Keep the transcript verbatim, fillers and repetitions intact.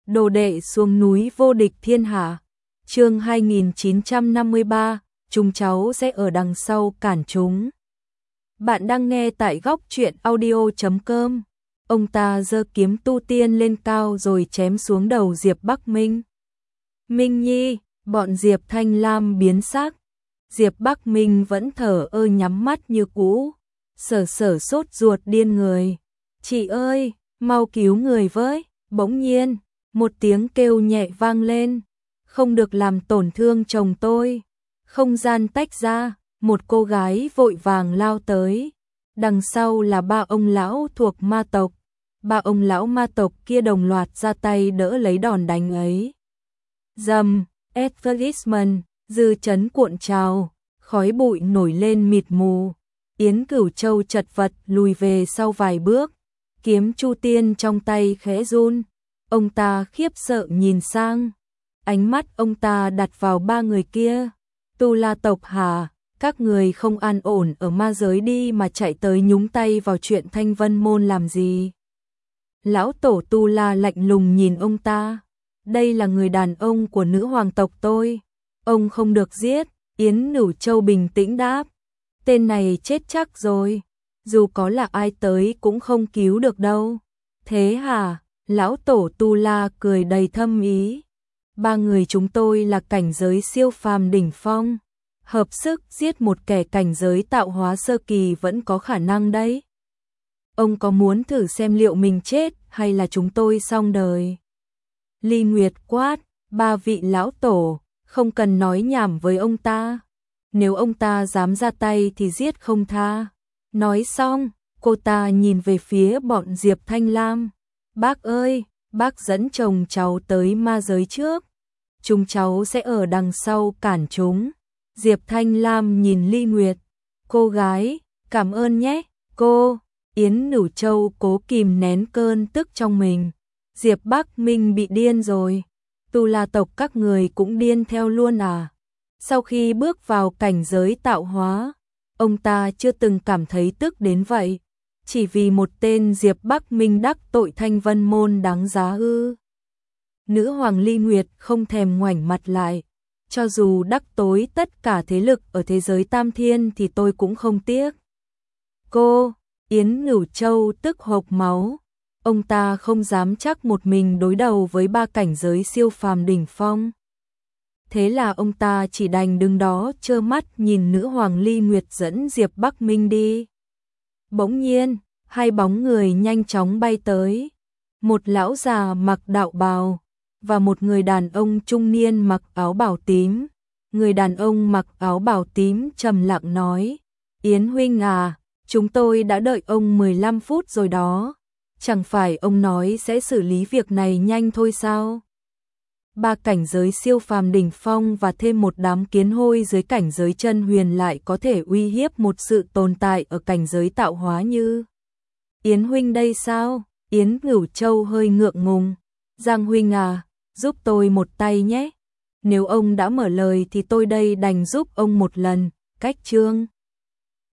Đồ đệ xuống núi vô địch thiên hạ. Chương hai nghìn chín trăm năm mươi ba, chúng cháu sẽ ở đằng sau cản chúng. Bạn đang nghe tại góc truyện audio chấm com. Ông ta giơ kiếm tu tiên lên cao rồi chém xuống đầu Diệp Bắc Minh. Minh Nhi, bọn Diệp Thanh Lam biến sắc. Diệp Bắc Minh vẫn thở ơ nhắm mắt như cũ, sở sở sốt ruột điên người. Chị ơi, mau cứu người với. Bỗng nhiên, một tiếng kêu nhẹ vang lên. Không được làm tổn thương chồng tôi. Không gian tách ra, một cô gái vội vàng lao tới. Đằng sau là ba ông lão thuộc ma tộc. Ba ông lão ma tộc kia đồng loạt ra tay đỡ lấy đòn đánh ấy. Dầm, advertisement, dư chấn cuộn trào, khói bụi nổi lên mịt mù. Yến Cửu Châu chật vật lùi về sau vài bước, kiếm chu tiên trong tay khẽ run. Ông ta khiếp sợ nhìn sang, ánh mắt ông ta đặt vào ba người kia. Tu La tộc hả? Các người không an ổn ở ma giới đi mà chạy tới nhúng tay vào chuyện Thanh Vân Môn làm gì? Lão tổ Tu La lạnh lùng nhìn ông ta. Đây là người đàn ông của nữ hoàng tộc tôi. Ông không được giết. Yến Cửu Châu bình tĩnh đáp. Tên này chết chắc rồi. Dù có là ai tới cũng không cứu được đâu. Thế hả? Lão tổ Tu La cười đầy thâm ý. Ba người chúng tôi là cảnh giới siêu phàm đỉnh phong. Hợp sức giết một kẻ cảnh giới tạo hóa sơ kỳ vẫn có khả năng đấy. Ông có muốn thử xem liệu mình chết hay là chúng tôi xong đời? Ly Nguyệt quát, ba vị lão tổ, không cần nói nhảm với ông ta. Nếu ông ta dám ra tay thì giết không tha. Nói xong, cô ta nhìn về phía bọn Diệp Thanh Lam. Bác ơi, bác dẫn chồng cháu tới ma giới trước. Chúng cháu sẽ ở đằng sau cản chúng. Diệp Thanh Lam nhìn Ly Nguyệt. Cô gái, cảm ơn nhé, cô. Yến Cửu Châu cố kìm nén cơn tức trong mình. Diệp Bắc Minh bị điên rồi. Tu La tộc các người cũng điên theo luôn à? Sau khi bước vào cảnh giới tạo hóa, ông ta chưa từng cảm thấy tức đến vậy. Chỉ vì một tên Diệp Bắc Minh đắc tội Thanh Vân Môn đáng giá ư? Nữ hoàng Ly Nguyệt không thèm ngoảnh mặt lại. Cho dù đắc tối tất cả thế lực ở thế giới Tam Thiên thì tôi cũng không tiếc. Cô, Yến Cửu Châu tức hộc máu. Ông ta không dám chắc một mình đối đầu với ba cảnh giới siêu phàm đỉnh phong. Thế là ông ta chỉ đành đứng đó trơ mắt nhìn nữ hoàng Ly Nguyệt dẫn Diệp Bắc Minh đi. Bỗng nhiên, hai bóng người nhanh chóng bay tới. Một lão già mặc đạo bào và một người đàn ông trung niên mặc áo bào tím. Người đàn ông mặc áo bào tím trầm lặng nói: Yến huynh à, chúng tôi đã đợi ông mười lăm phút rồi đó. Chẳng phải ông nói sẽ xử lý việc này nhanh thôi sao? Ba cảnh giới siêu phàm đỉnh phong và thêm một đám kiến hôi dưới cảnh giới chân huyền lại có thể uy hiếp một sự tồn tại ở cảnh giới tạo hóa như Yến huynh đây sao? Yến Cửu Châu hơi ngượng ngùng. Giang huynh à, giúp tôi một tay nhé. Nếu ông đã mở lời thì tôi đây đành giúp ông một lần. Cách chương